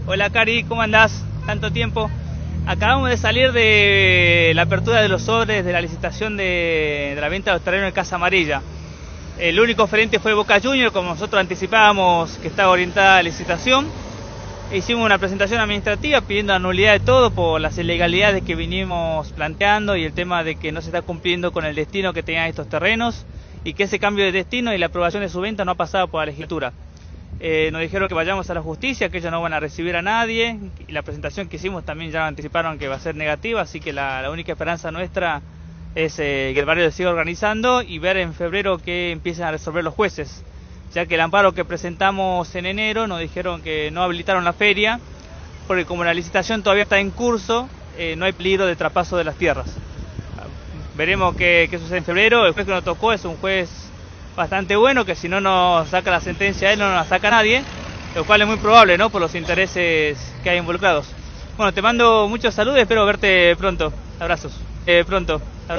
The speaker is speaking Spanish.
Hola Cari, ¿cómo andás? Tanto tiempo. Acabamos de salir de la apertura de los sobres de la licitación de la venta de los terrenos de Casa Amarilla. El único oferente fue Boca Juniors, como nosotros anticipábamos que estaba orientada a la licitación. Hicimos una presentación administrativa pidiendo la nulidad de todo por las ilegalidades que vinimos planteando y el tema de que no se está cumpliendo con el destino que tenían estos terrenos y que ese cambio de destino y la aprobación de su venta no ha pasado por la legislatura. Nos dijeron que vayamos a la justicia, que ellos no van a recibir a nadie, y la presentación que hicimos también ya anticiparon que va a ser negativa, así que la única esperanza nuestra es que el barrio se siga organizando y ver en febrero que empiezan a resolver los jueces, ya que el amparo que presentamos en enero nos dijeron que no habilitaron la feria, porque como la licitación todavía está en curso, no hay peligro de traspaso de las tierras. Veremos qué sucede en febrero. El juez que nos tocó es un juez bastante bueno, que si no nos saca la sentencia él, no nos la saca nadie, lo cual es muy probable, ¿no?, por los intereses que hay involucrados. Bueno, te mando muchos saludos, espero verte pronto. Abrazos.